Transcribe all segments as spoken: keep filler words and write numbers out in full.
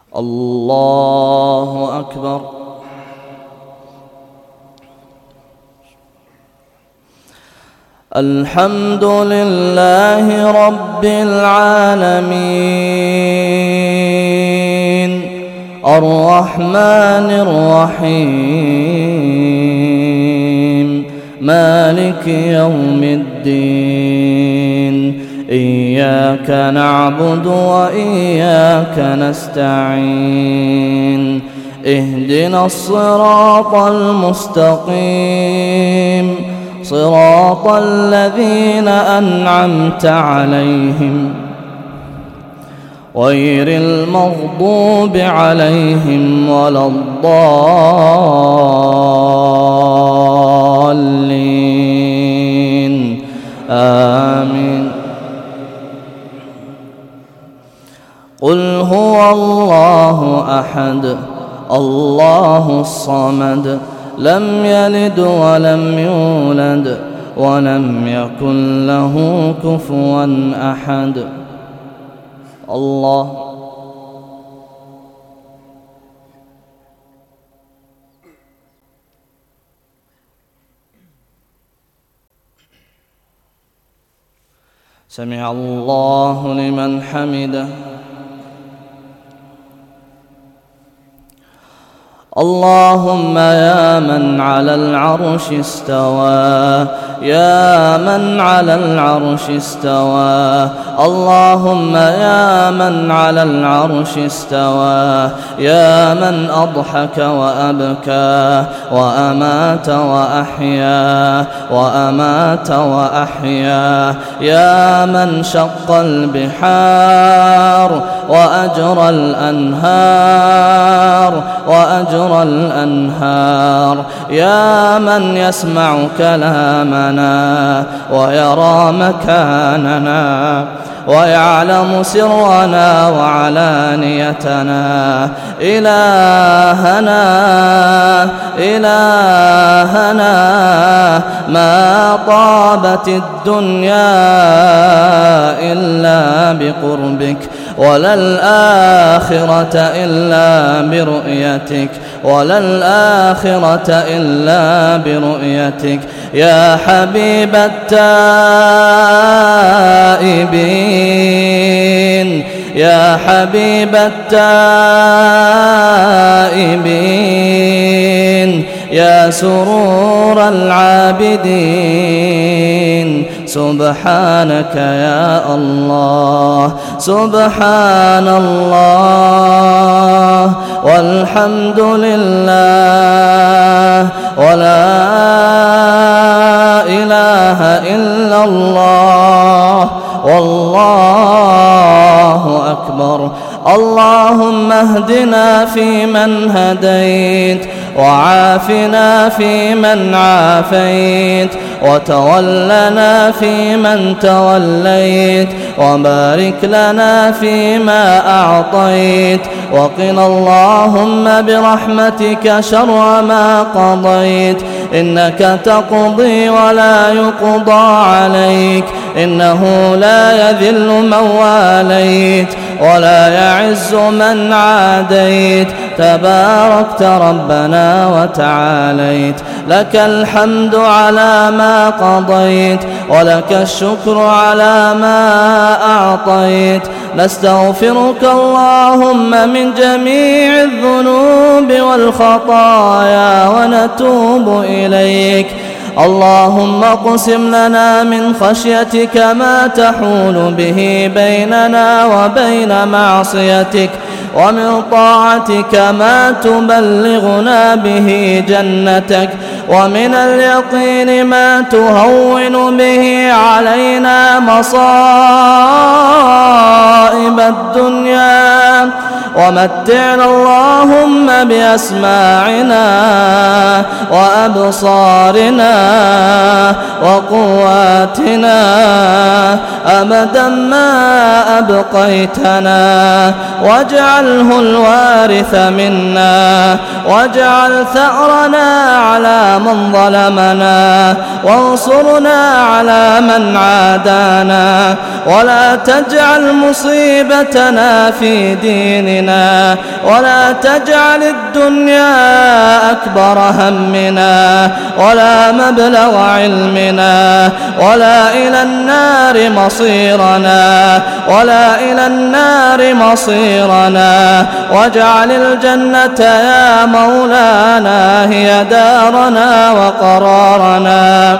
الله أكبر. الحمد لله رب العالمين الرحمن الرحيم مالك يوم الدين إياك نعبد وإياك نستعين اهدنا الصراط المستقيم صراط الذين أنعمت عليهم غير المغضوب عليهم ولا الضالين آمين. قل هو الله أحد الله الصمد لم يلد ولم يولد ولم يكن له كفوا أحد. الله سمع الله لمن حمده. اللهم يا من على العرش استوى يا من على العرش استوى اللهم يا من على العرش استوى يا من أضحك وأبكى وأمات وأحيا وأمات وأحيا يا من شق البحار وأجرى الأنهار وأجرى الأنهار يا من يسمع كلامنا ويرى مكاننا ويعلم سرنا وعلانيتنا إلهنا إلهنا ما طابت الدنيا إلا بقربك ولا الآخرة إلا برؤيتك ولا الآخرة إلا برؤيتك يا حبيب التائبين يا حبيب التائبين يا سرور العابدين سبحانك يا الله سبحان الله والحمد لله ولا إله إلا الله والله أكبر. اللهم اهدنا فيمن هديت وعافنا فيمن عافيت وتولنا فيمن توليت وبارك لنا فيما أعطيت وقنا اللهم برحمتك شر ما قضيت إنك تقضي ولا يقضى عليك إنه لا يذل من واليت ولا يعز من عاديت تباركت ربنا وتعاليت لك الحمد على ما قضيت ولك الشكر على ما أعطيت نستغفرك اللهم من جميع الذنوب والخطايا ونتوب إليك. اللهم اقسم لنا من خشيتك ما تحول به بيننا وبين معصيتك ومن طاعتك ما تبلغنا به جنتك ومن اليقين ما تهون به علينا مصائب الدنيا ومتعنا اللهم بأسماعنا وأبصارنا وقواتنا أبدا ما أبقيتنا واجعله الوارث منا واجعل ثأرنا على من ظلمنا وانصرنا على من عادانا ولا تجعل مصيبتنا في ديننا ولا تجعل الدنيا أكبر همنا ولا مبلغ علمنا ولا إلى النار مصيرنا ولا إلى النار مصيرنا واجعل الجنة يا مولانا هي دارنا وقرارنا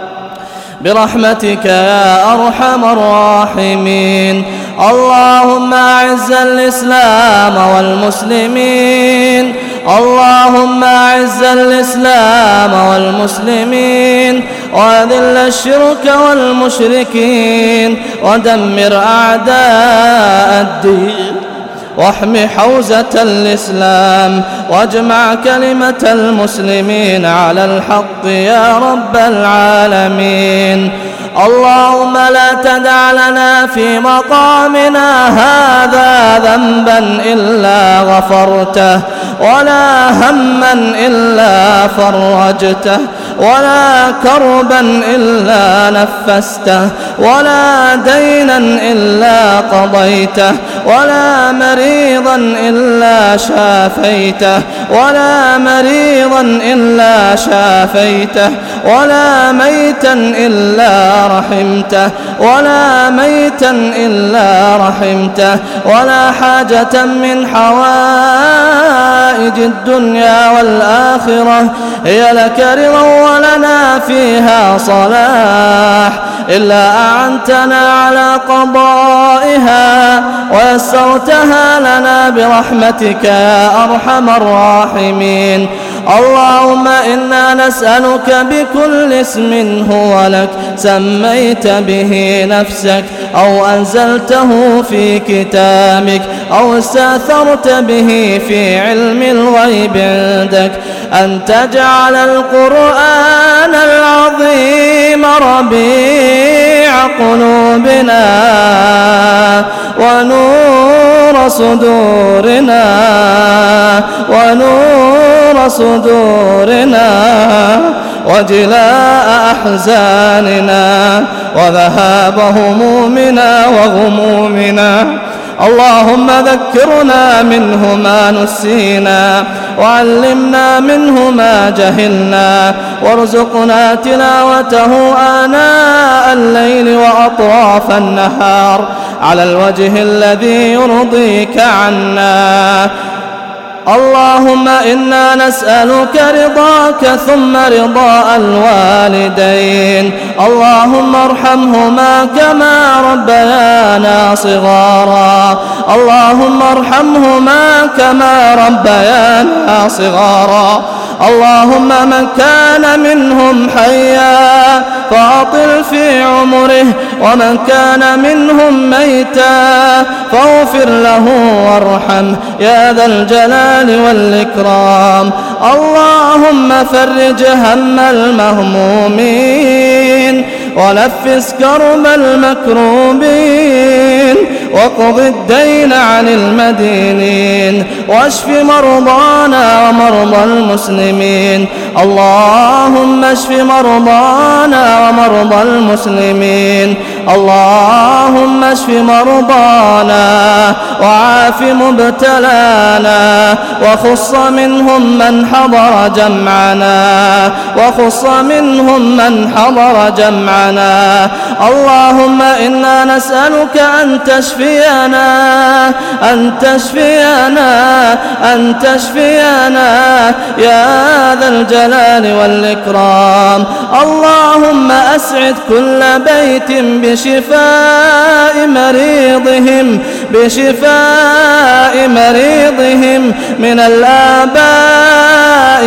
برحمتك يا أرحم الراحمين. اللهم أعز الإسلام والمسلمين اللهم أعز الإسلام والمسلمين وأذل الشرك والمشركين ودمر أعداء الدين واحم حوزة الإسلام واجمع كلمة المسلمين على الحق يا رب العالمين. اللهم لا تدع لنا في مقامنا هذا ذنبا إلا غفرته ولا هما إلا فرجته ولا كربا إلا نفسته ولا دينا إلا قضيته ولا مريضا إلا شافيته ولا مريضا إلا شافيته ولا ميتا إلا رحمته ولا ميتا إلا رحمته ولا حاجة من حوائج الدنيا والآخرة هي لك رضا ولنا فيها صلاح إلا أعنتنا على قضائها ويسرتها لنا برحمتك يا أرحم الراحمين. اللهم إنا نسألك بكل اسم هو لك سميت به نفسك أو أنزلته في كتابك أو استأثرت به في علم الغيب عندك أن تجعل القرآن العظيم ربيع قلوبنا ونور صدورنا ونور صدورنا وجلاء أحزاننا وذهاب همومنا وغمومنا. اللهم ذكرنا منه ما نسينا وعلمنا منه ما جهلنا وارزقنا تلاوته آناء الليل وأطراف النهار على الوجه الذي يرضيك عنا. اللهم إنا نسألك رضاك ثم رضاء الوالدين. اللهم ارحمهما كما ربيانا صغارا اللهم ارحمهما كما ربيانا صغارا. اللهم من كان منهم حيا فأطل في عمره ومن كان منهم ميتا فاغفر له وارحمه يا ذا الجلال والإكرام. اللهم فرج هم المهمومين ونفس كرب المكروبين وقض الدين عن المدينين واشف مرضانا ومرضى المسلمين. اللهم اشف مرضانا ومرضى المسلمين. اللهم اشف مرضانا وعاف مبتلانا وخص منهم من حضر جمعنا وخص منهم من حضر جمعنا. اللهم إنا نسألك أن تشفينا أن تشفينا أن تشفينا يا ذا الجلال والإكرام. اللهم أسعد كل بيت بشفاء مريضهم بشفاء مريضهم من الآباء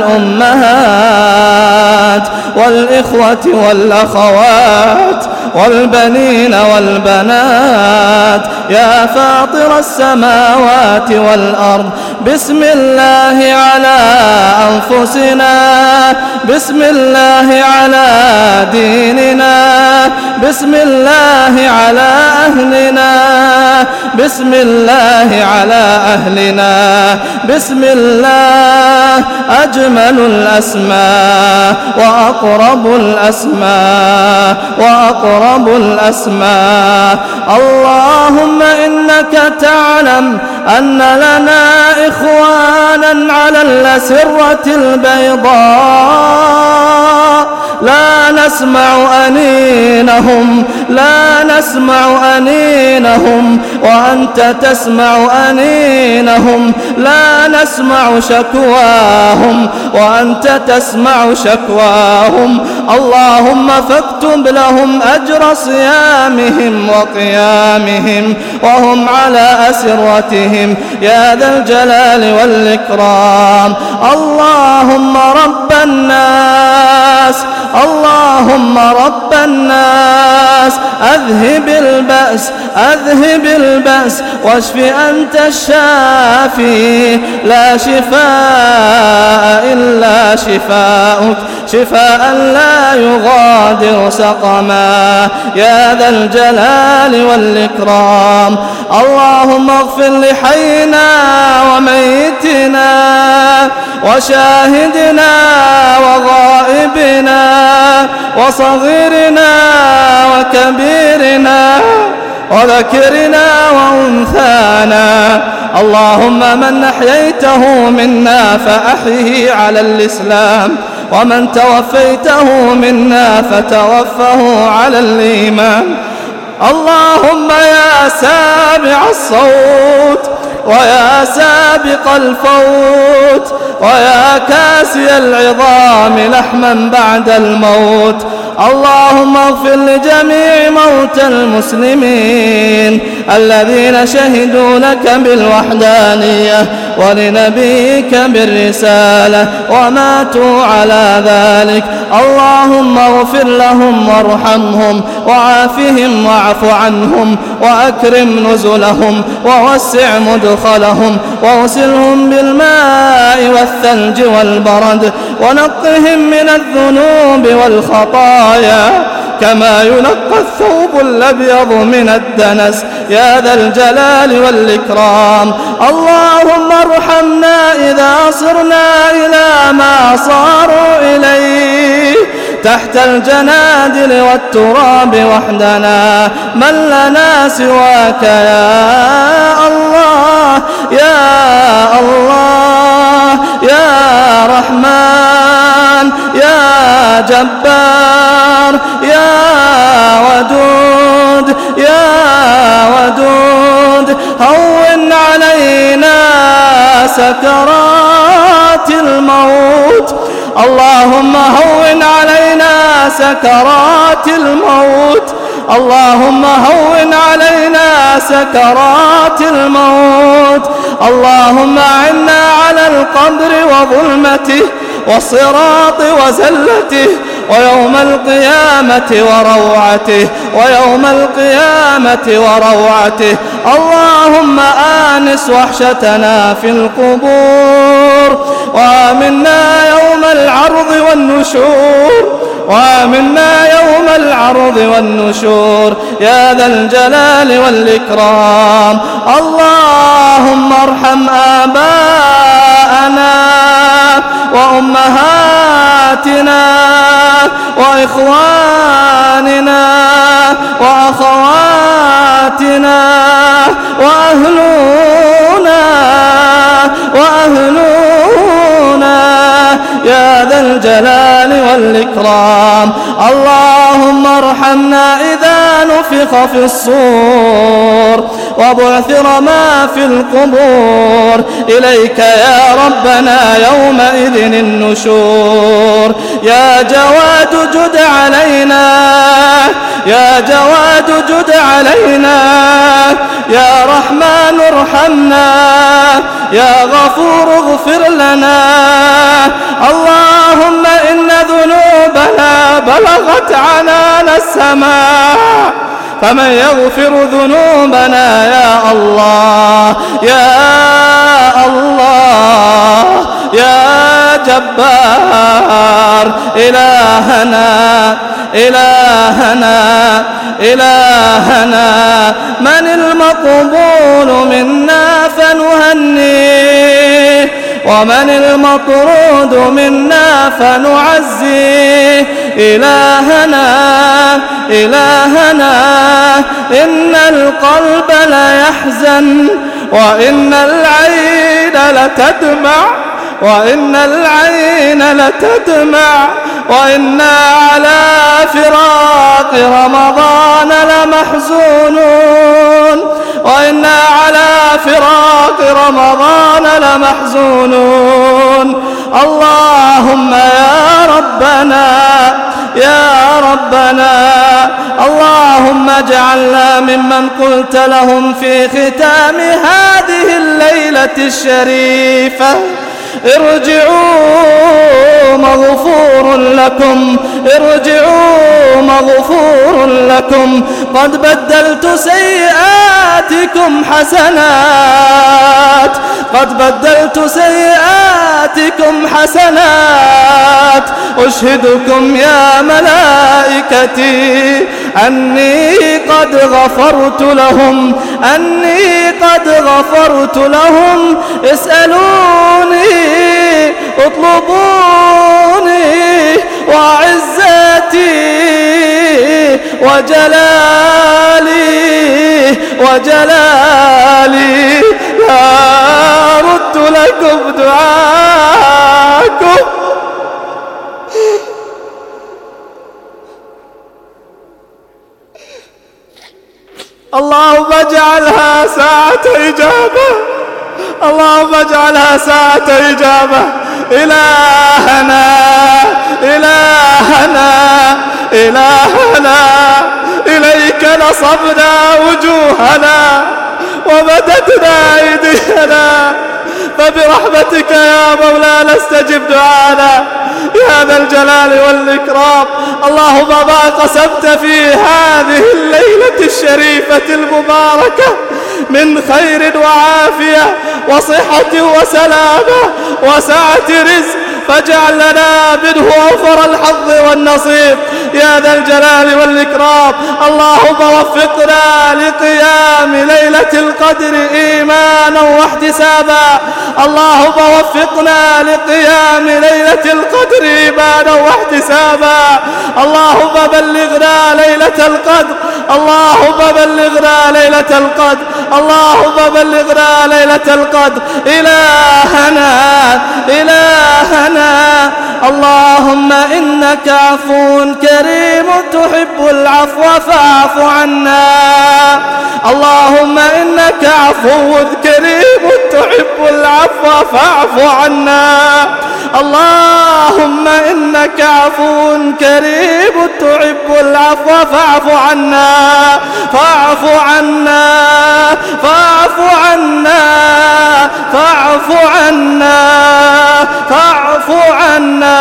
والأمهات والإخوة والأخوات والبنين والبنات يا فاطر السماوات والأرض بسم الله على أنفسنا، بسم الله على ديننا، بسم الله على أهلنا، بسم الله على أهلنا، بسم الله أجمل الأسماء وأقرب الأسماء وأقرب الأسماء. اللهم إنك تعلم أن لنا إخوانا على الأسرة البيضاء لا نسمع أنينهم، لا نسمع أنينهم، وأنت تسمع أنينهم، لا نسمع شكواهم وأنت تسمع شكواهم. اللهم فاكتب لهم أجر صيامهم وقيامهم وهم على أسرتهم يا ذا الجلال والإكرام. اللهم رب الناس، اللهم رب الناس أذهب البأس، أذهب البأس واشف أنت الشافي، لا شفاء إلا شفاؤك، شفاء لا يغادر سقما يا ذا الجلال والإكرام. اللهم اغفر لحينا وميتنا وشاهدنا وغائبنا وصغيرنا وكبيرنا وذكرنا وأنثانا. اللهم من أحييته منا فأحيه على الإسلام، ومن توفيته منا فتوفه على الإيمان. اللهم يا سامع الصوت ويا سابق الفوت ويا كاسي العظام لحما بعد الموت، اللهم اغفر لجميع موتى المسلمين الذين شهدوا لك بالوحدانية ولنبيك بالرسالة وماتوا على ذلك. اللهم اغفر لهم وارحمهم وعافهم واعف عنهم وأكرم نزلهم ووسع مدخلهم واغسلهم بالماء والثلج والبرد ونقهم من الذنوب والخطايا كما ينقى الثوب الأبيض من الدنس يا ذا الجلال والإكرام. اللهم ارحمنا إذا صرنا إلى ما صاروا إليه تحت الجنادل والتراب وحدنا، من لنا سواك يا الله يا الله يا رحمن يا جبار يا ودود يا ودود. هون علينا سكرات الموت، اللهم هون علينا سكرات الموت، اللهم هون علينا سكرات الموت. اللهم أعنا على القبر وظلمته والصراط وزلته ويوم القيامة وروعته ويوم القيامة وروعته. اللهم آنس وحشتنا في القبور وآمنا يوم العرض والنشور، وآمنا يوم العرض والنشور يا ذا الجلال والإكرام. اللهم ارحم آباءنا وأمهاتنا وإخواننا وأخواتنا وأهلنا وأهلنا يا ذا الجلال والإكرام. اللهم ارحمنا إذا نفخ في الصور وبعثر ما في القبور، إليك يا ربنا يومئذ النشور. يا جواد جد علينا، يا جواد جد علينا، يا رحمن ارحمنا، يا غفور اغفر لنا. اللهم إن ذنوبنا بلغت عنان السماء، فمن يغفر ذنوبنا يا الله يا الله جبار إلهنا إلهنا إلهنا من المقبول منا فنهنيه ومن المطرود منا فنعزيه إلهنا إلهنا إن القلب ليحزن وإن العين لتدمع وإن العين لتدمع وإنا على فراق رمضان لمحزونون وإنا على فراق رمضان لمحزونون. اللهم يا ربنا يا ربنا اللهم اجعلنا ممن قلت لهم في ختام هذه الليلة الشريفة ارجعوا مغفور لكم ارجعوا مغفور لكم قد بدلت سيئاتكم حسنات قد بدلت سيئاتكم حسنات أشهدكم يا ملائكتي أني قد غفرت لهم أني قد غفرت لهم اسألوني اطلبوني وعزتي وجلالي وجلالي لا أرد لكم دعاءكم. اللهم اجعلها ساعة إجابة اللهم اجعلها ساعة إجابة. إلهنا إلهنا إلهنا إليك نصبنا وجوهنا ومددنا أيدينا فبرحمتك يا مولانا استجب دعانا يا ذا الجلال والإكرام. اللهم ما قسمت في هذه الليلة الشريفة المباركة من خير وعافية وصحة وسلامة وسعة رزق فاجعل لنا منه أوفر الحظ والنصيب يا ذا الجلال والإكرام. اللهم وفقنا لقيام ليلة القدر إيمانا واحتسابا اللهم وفقنا لقيام ليلة القدر إيمانا واحتسابا. اللهم بلغنا ليلة القدر اللهم بلغنا ليلة القدر اللهم بلغنا ليلة القدر. إلهنا إلهنا اللهم إنك عفو كريم تحب العفو فاعف عنا. اللهم إنك عفو كريم تحب العفو فاعف عنا. اللهم إنك عفو كريم تحب العفو فاعف عنا فاعف عنا فاعف عنا فاعف عنا فاعف عنا.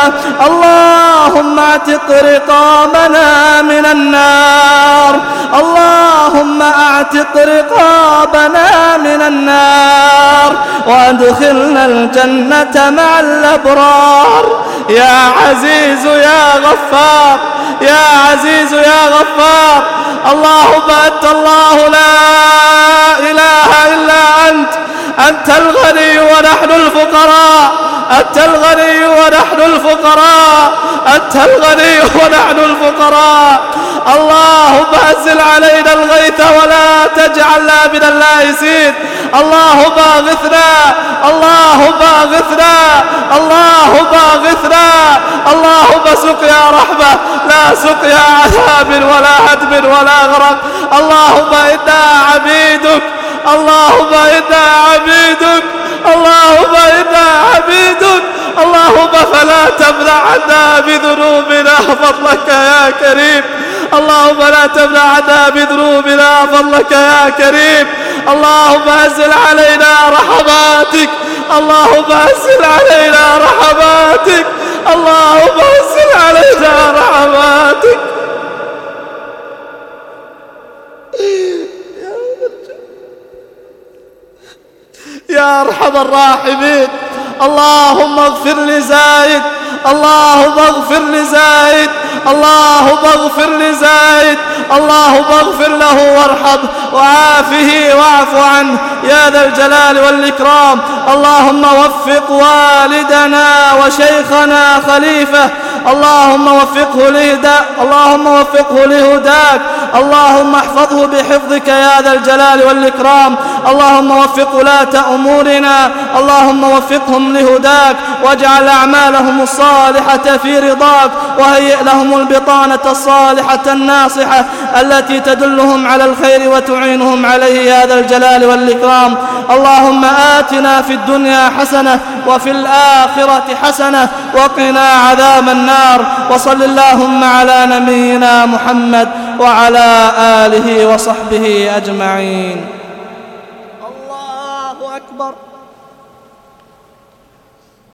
اللهم اعتق رقابنا من النار اللهم اعتق رقابنا من النار وادخلنا الجنة مع الأبرار يا عزيز يا غفار يا عزيز يا غفار. اللهم أنت الله لا إله إلا أنت أنت الغني ونحن الفقراء أنت الغني ونحن الفقراء أنت الغني ونحن الفقراء. اللهم أنزل علينا الغيث ولا تجعلنا من اللاهسين. اللهم اغثنا اللهم اغثنا اللهم اغثنا. اللهم سقيا رحمة لا سقيا عذاب ولا هدم ولا غرق. اللهم إنا عبيدك اللهم إنا عبيدك اللهم إنا عبيدك. اللهم فلا تمنع عنا بذنوبنا فضلك يا كريم. اللهم لا تمنع عنا بذنوبنا فضلك يا كريم. اللهم أنزل علينا رحماتك اللهم أنزل علينا رحماتك اللهم أنزل علينا رحماتك. يا أرحم الراحمين اللهم اغفر لزايد، اللهم اغفر لزايد، اللهم اغفر لزايد، اللهم اغفر له وارحمه وعافه واعف عنه يا ذا الجلال والإكرام. اللهم وفق والدنا وشيخنا خليفة، اللهم وفقه لهداك، اللهم وفقه لهداك، اللهم احفظه بحفظك يا ذا الجلال والإكرام. اللهم وفق ولاة أمورنا، اللهم وفقهم لهداك، واجعل أعمالهم الصالحة في رضاك، وهيئ لهم البطانة الصالحة الناصحة التي تدلهم على الخير وتعينهم عليه يا ذا الجلال والإكرام. اللهم آتنا في الدنيا حسنة وفي الآخرة حسنة وقنا عذاب النار. وصل اللهم على نبينا محمد وعلى آله وصحبه أجمعين. الله أكبر.